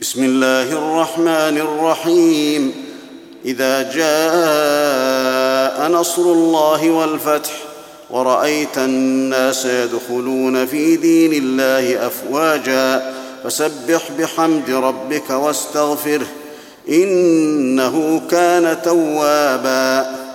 بسم الله الرحمن الرحيم. إذا جاء نصر الله والفتح ورأيت الناس يدخلون في دين الله أفواجا فسبح بحمد ربك واستغفره إنه كان توابا.